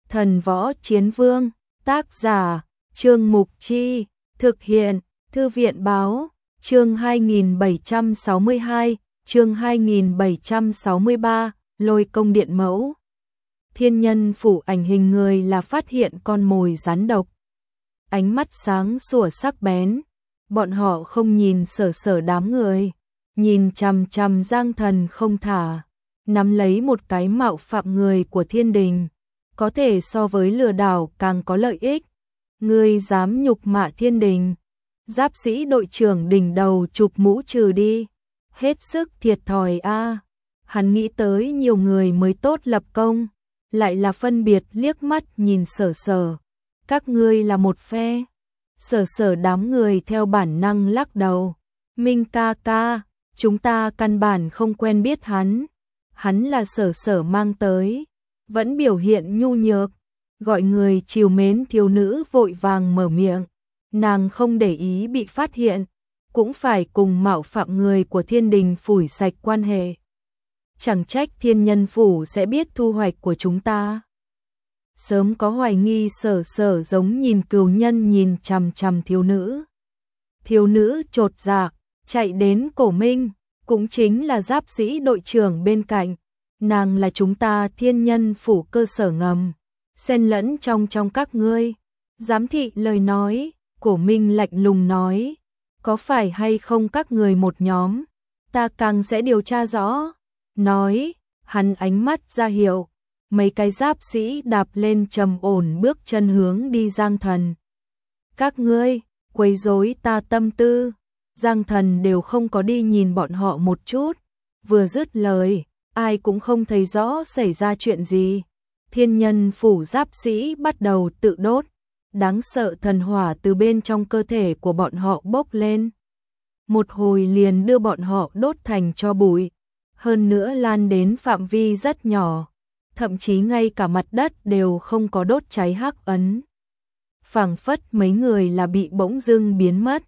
Thần Võ Chiến Vương, tác giả, Trương Mục Chi, thực hiện, Thư viện Báo, chương 2762, chương 2763, Lôi Công Điện Mẫu. Thiên Nhân Phủ ảnh hình người là phát hiện con mồi rắn độc. Ánh mắt sáng sủa sắc bén, bọn họ không nhìn Sở đám người, nhìn chằm chằm Giang Thần không thả, nắm lấy một cái mạo phạm người của thiên đình, có thể so với lừa đảo càng có lợi ích. Ngươi dám nhục mạ thiên đình? Giáp sĩ đội trưởng đỉnh đầu chụp mũ trừ đi, hết sức thiệt thòi a. Hắn nghĩ tới nhiều người mới tốt lập công, lại là phân biệt liếc mắt nhìn Sở. Các ngươi là một phe. Sở đám người theo bản năng lắc đầu. Minh ca ca, chúng ta căn bản không quen biết hắn. Hắn là Sở mang tới, vẫn biểu hiện nhu nhược, gọi người trìu mến thiếu nữ vội vàng mở miệng. Nàng không để ý bị phát hiện, cũng phải cùng mạo phạm người của thiên đình phủi sạch quan hệ. Chẳng trách Thiên Nhân Phủ sẽ biết thu hoạch của chúng ta. Sớm có hoài nghi Sở giống nhìn cừu nhân nhìn chằm chằm thiếu nữ. Thiếu nữ chột dạ, chạy đến Cổ Minh, cũng chính là giáp sĩ đội trưởng bên cạnh. Nàng là chúng ta Thiên Nhân Phủ cơ sở ngầm, xen lẫn trong các ngươi. Giám thị lời nói, Cổ Minh lạnh lùng nói, có phải hay không các người một nhóm, ta càng sẽ điều tra rõ. Nói, hắn ánh mắt ra hiệu, mấy cái giáp sĩ đạp lên trầm ổn bước chân hướng đi Giang Thần. Các ngươi, quấy rối ta tâm tư. Giang Thần đều không có đi nhìn bọn họ một chút, vừa dứt lời, ai cũng không thấy rõ xảy ra chuyện gì. Thiên Nhân Phủ giáp sĩ bắt đầu tự đốt, đáng sợ thần hỏa từ bên trong cơ thể của bọn họ bốc lên. Một hồi liền đưa bọn họ đốt thành tro bụi, hơn nữa lan đến phạm vi rất nhỏ, thậm chí ngay cả mặt đất đều không có đốt cháy hắc ấn. Phảng phất mấy người là bị bỗng dưng biến mất.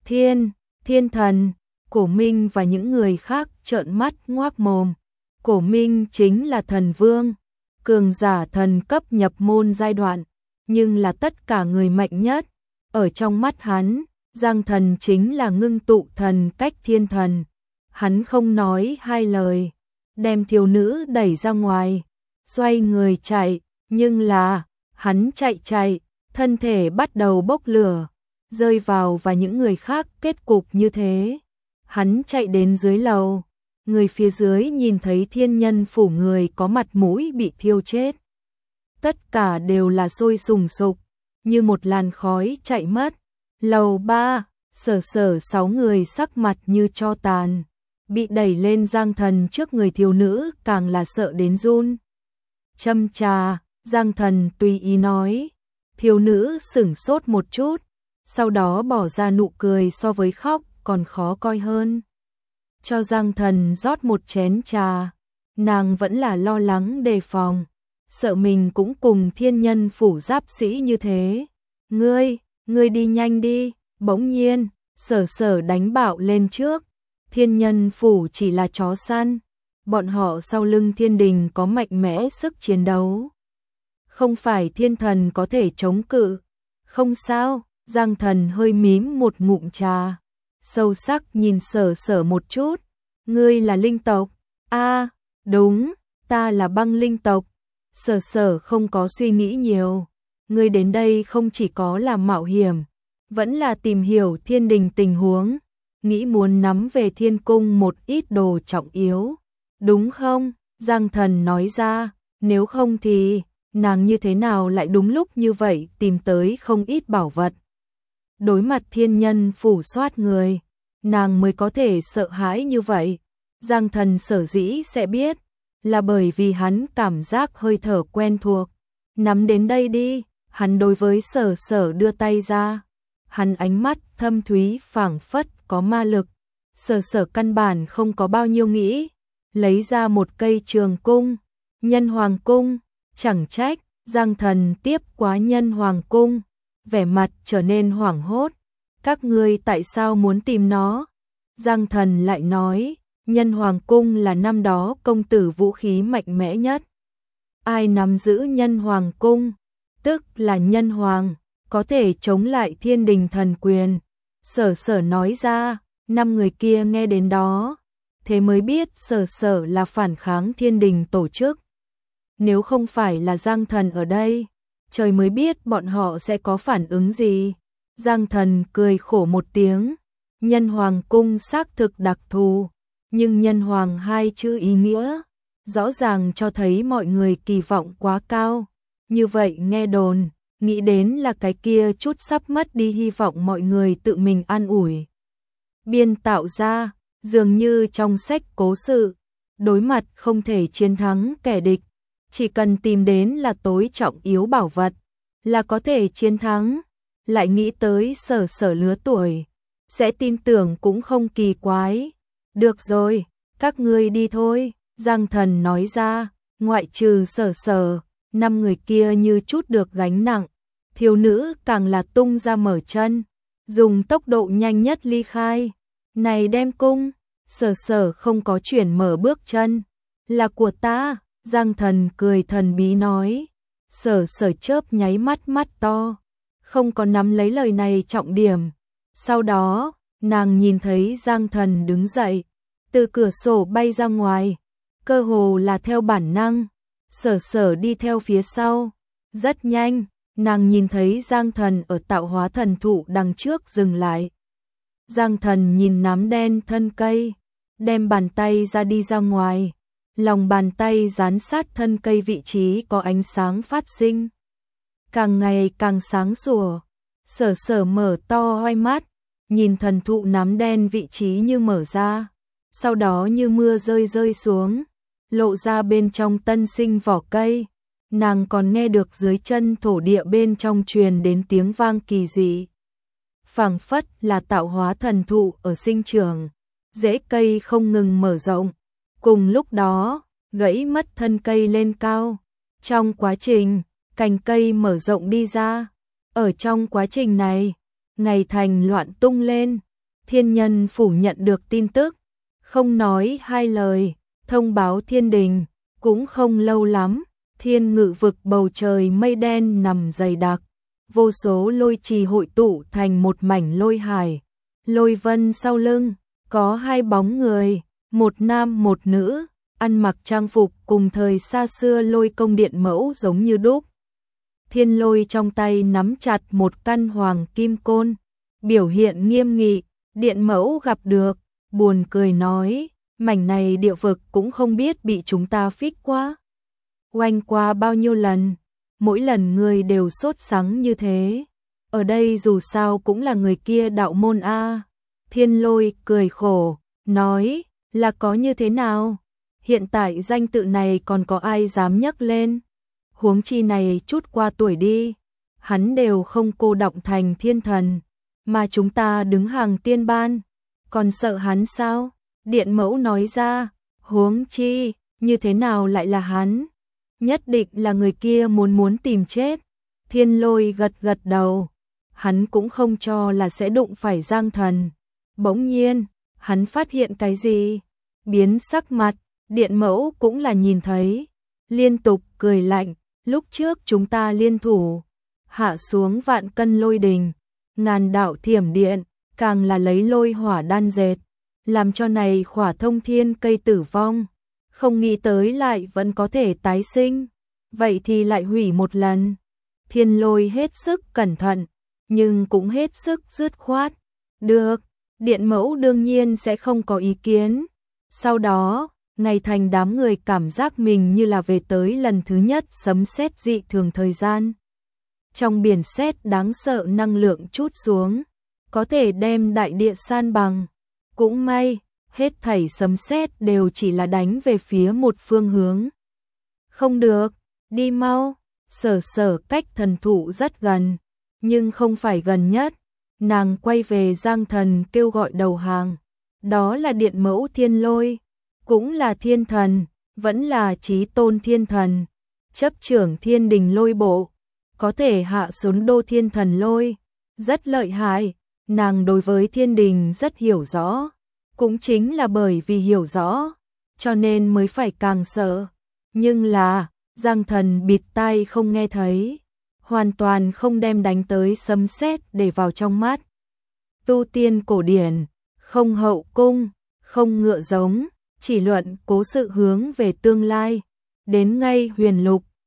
Thiên Thần, Cổ Minh và những người khác trợn mắt ngoác mồm. Cổ Minh chính là thần vương, cường giả thần cấp nhập môn giai đoạn, nhưng là tất cả người mạnh nhất. Ở trong mắt hắn, Giang Thần chính là ngưng tụ thần cách thiên thần. Hắn không nói hai lời, đem thiếu nữ đẩy ra ngoài, xoay người chạy, nhưng là, hắn chạy, thân thể bắt đầu bốc lửa, rơi vào và những người khác kết cục như thế. Hắn chạy đến dưới lầu, người phía dưới nhìn thấy Thiên Nhân Phủ người có mặt mũi bị thiêu chết. Tất cả đều là sôi sùng sục, như một làn khói chạy mất. Lầu 3, Sở 6 người sắc mặt như tro tàn, bị đẩy lên Giang Thần trước người thiếu nữ càng là sợ đến run. Châm trà, Giang Thần tùy ý nói. Thiếu nữ sửng sốt một chút, sau đó bỏ ra nụ cười so với khóc còn khó coi hơn. Cho Giang Thần rót một chén trà, nàng vẫn là lo lắng đề phòng, sợ mình cũng cùng Thiên Nhân Phủ giáp sĩ như thế. Ngươi đi nhanh đi. Bỗng nhiên, Sở đánh bạo lên trước. Thiên Nhân Phủ chỉ là chó săn, bọn họ sau lưng thiên đình có mạnh mẽ sức chiến đấu, không phải thiên thần có thể chống cự. Không sao. Giang Thần hơi mím một ngụm trà, sâu sắc nhìn Sở một chút. Ngươi là linh tộc? A, đúng, ta là băng linh tộc. Sở không có suy nghĩ nhiều. Ngươi đến đây không chỉ có là mạo hiểm, vẫn là tìm hiểu thiên đình tình huống, nghĩ muốn nắm về thiên cung một ít đồ trọng yếu, đúng không? Giang Thần nói ra, nếu không thì, nàng như thế nào lại đúng lúc như vậy tìm tới không ít bảo vật. Đối mặt Thiên Nhân Phủ soát người, nàng mới có thể sợ hãi như vậy. Giang Thần sở dĩ sẽ biết, là bởi vì hắn cảm giác hơi thở quen thuộc. Nắm đến đây đi, hắn đối với Sở đưa tay ra. Hắn ánh mắt thâm thúy phảng phất có ma lực. Sở căn bản không có bao nhiêu nghĩ, lấy ra một cây trường cung, Nhân Hoàng cung. Chẳng trách, Giang Thần tiếp quá Nhân Hoàng cung, vẻ mặt trở nên hoảng hốt. Các ngươi tại sao muốn tìm nó? Giang Thần lại nói, Nhân Hoàng cung là năm đó công tử vũ khí mạnh mẽ nhất. ai nắm giữ nhân hoàng cung, tức là nhân hoàng, có thể chống lại thiên đình thần quyền. Sở Sở nói ra, 5 người kia nghe đến đó, thế mới biết Sở Sở là phản kháng thiên đình tổ chức. Nếu không phải là Giang Thần ở đây, trời mới biết bọn họ sẽ có phản ứng gì. Giang Thần cười khổ một tiếng, nhân hoàng cung xác thực đặc thù, nhưng nhân hoàng hai chữ ý nghĩa, rõ ràng cho thấy mọi người kỳ vọng quá cao. Như vậy nghe đồn, nghĩ đến là cái kia chút sắp mất đi hy vọng mọi người tự mình an ủi. Biên tạo ra, dường như trong sách cố sự, đối mặt không thể chiến thắng kẻ địch, chỉ cần tìm đến là tối trọng yếu bảo vật, là có thể chiến thắng. Lại nghĩ tới Sở Sở lứa tuổi, sẽ tin tưởng cũng không kỳ quái. Được rồi, các ngươi đi thôi, Giang Thần nói ra, ngoại trừ Sở Sở, 5 người kia như chút được gánh nặng. Thiếu nữ càng là tung ra mở chân, dùng tốc độ nhanh nhất ly khai. Này đem cung, Sở Sở không có chuyển mở bước chân, là của ta. Giang Thần cười thần bí nói. Sở Sở chớp nháy mắt mắt to, không có nắm lấy lời này trọng điểm. Sau đó, nàng nhìn thấy Giang Thần đứng dậy, từ cửa sổ bay ra ngoài, cơ hồ là theo bản năng. Sở Sở đi theo phía sau, rất nhanh, nàng nhìn thấy Giang Thần ở tạo hóa thần thụ đằng trước dừng lại. Giang Thần nhìn nắm đen thân cây, đem bàn tay ra đi ra ngoài, lòng bàn tay dán sát thân cây vị trí có ánh sáng phát sinh. Càng ngày càng sáng sủa, Sở Sở mở to hai mắt, nhìn thần thụ nắm đen vị trí như mở ra, sau đó như mưa rơi rơi xuống, lộ ra bên trong tân sinh vỏ cây. Nàng còn nghe được dưới chân thổ địa bên trong truyền đến tiếng vang kỳ dị. Phảng phất là tạo hóa thần thụ ở sinh trưởng, rễ cây không ngừng mở rộng. Cùng lúc đó, gãy mất thân cây lên cao. Trong quá trình, cành cây mở rộng đi ra. Ở trong quá trình này, ngày thành loạn tung lên. Thiên nhân phủ nhận được tin tức, không nói hai lời, thông báo thiên đình. Cũng không lâu lắm, thiên ngự vực bầu trời mây đen nằm dày đặc, vô số lôi trì hội tụ thành một mảnh lôi hải. Lôi vân sau lưng, có 2 bóng người, một nam một nữ, ăn mặc trang phục cùng thời xa xưa lôi công điện mẫu giống như đúc. Thiên Lôi trong tay nắm chặt một căn hoàng kim côn, biểu hiện nghiêm nghị. Điện mẫu gặp được, buồn cười nói, mảnh này địa vực cũng không biết bị chúng ta phích quá. Oanh qua bao nhiêu lần, mỗi lần người đều sốt sắng như thế. Ở đây dù sao cũng là người kia đạo môn a. Thiên Lôi cười khổ, nói, là có như thế nào? Hiện tại danh tự này còn có ai dám nhắc lên? Huống chi này chút qua tuổi đi, hắn đều không cô động thành thiên thần, mà chúng ta đứng hàng tiên ban, còn sợ hắn sao? Điện mẫu nói ra, huống chi, như thế nào lại là hắn? Nhất định là người kia muốn tìm chết. Thiên Lôi gật gật đầu, hắn cũng không cho là sẽ đụng phải Giang Thần. Bỗng nhiên, hắn phát hiện cái gì? Biến sắc mặt, điện mẫu cũng là nhìn thấy, liên tục cười lạnh, lúc trước chúng ta liên thủ, hạ xuống vạn cân lôi đình, ngàn đạo thiểm điện, càng là lấy lôi hỏa đan dệt, làm cho này khỏa thông thiên cây tử vong, không nghĩ tới lại vẫn có thể tái sinh, vậy thì lại hủy một lần. Thiên Lôi hết sức cẩn thận, nhưng cũng hết sức dứt khoát. Được, điện mẫu đương nhiên sẽ không có ý kiến. Sau đó, ngày thành đám người cảm giác mình như là về tới lần thứ nhất sấm sét dị thường thời gian. Trong biển sét đáng sợ năng lượng trút xuống, có thể đem đại địa san bằng. Cũng may, hết thảy sấm sét đều chỉ là đánh về phía một phương hướng. Không được, đi mau. Sở Sở cách thần thụ rất gần, nhưng không phải gần nhất. Nàng quay về Giang Thần kêu gọi đầu hàng. Đó là điện mẫu Thiên Lôi, cũng là thiên thần, vẫn là chí tôn thiên thần, chấp trưởng thiên đình lôi bộ, có thể hạ xuống đô thiên thần lôi, rất lợi hại. Nàng đối với thiên đình rất hiểu rõ, cũng chính là bởi vì hiểu rõ, cho nên mới phải càng sợ. Nhưng là, Giang Thần bịt tai không nghe thấy, hoàn toàn không đem đánh tới sấm sét để vào trong mắt. Tu tiên cổ điển, không hậu cung, không ngựa giống, chỉ luận cố sự hướng về tương lai, đến ngay huyền lục,